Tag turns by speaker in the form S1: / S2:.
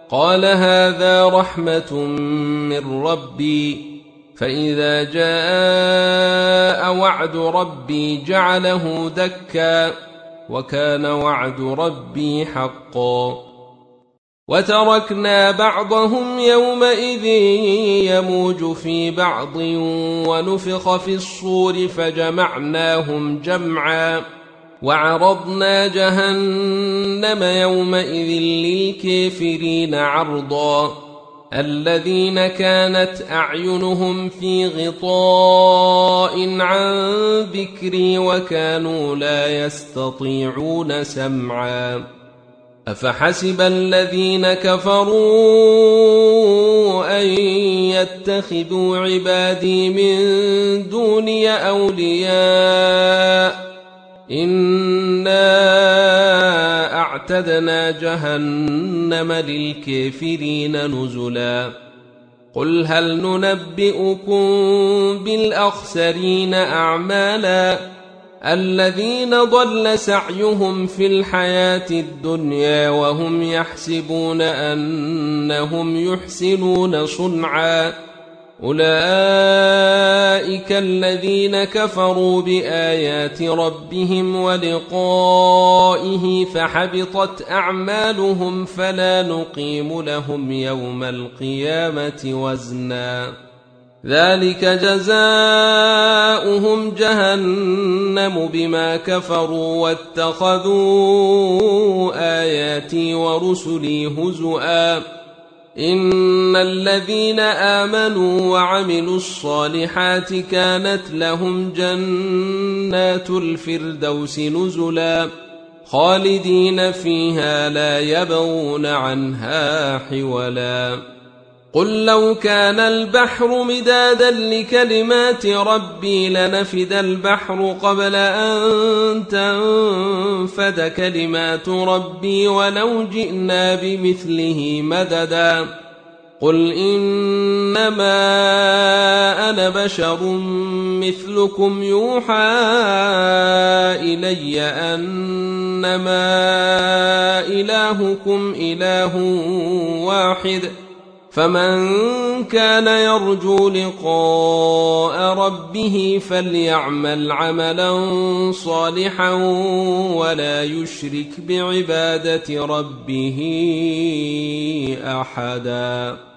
S1: قال هذا رحمة من ربي فإذا جاء وعد ربي جعله دكا وكان وعد ربي حقا وتركنا بعضهم يومئذ يموج في بعض ونفخ في الصور فجمعناهم جمعا وعرضنا جهنم يومئذ للكافرين عرضا الذين كانت أعينهم في غطاء عن ذكري وكانوا لا يستطيعون سمعا أفحسب الذين كفروا أن يتخذوا عبادي من دوني أولياء إنا أعتدنا جهنم للكافرين نزلا قل هل ننبئكم بالأخسرين أعمالا الذين ضل سعيهم في الحياة الدنيا وهم يحسبون أنهم يحسنون صنعا أولئك الذين كفروا بآيات ربهم ولقائه فحبطت أعمالهم فلا نقيم لهم يوم القيامة وزنا ذلك جزاؤهم جهنم بما كفروا واتخذوا آياتي ورسلي هزؤا إن الذين آمنوا وعملوا الصالحات كانت لهم جنات الفردوس نزلا خالدين فيها لا يبغون عنها حولا قل لو كان البحر مدادا لكلمات ربي لنفد البحر قبل أن تنفد كلمات ربي ولو جئنا بمثله مددا قل إنما أنا بشر مثلكم يوحى إلي أنما إلهكم إله واحد فمن كان يرجو لقاء ربه فليعمل عملا صالحا ولا يشرك بعبادة ربه أحدا.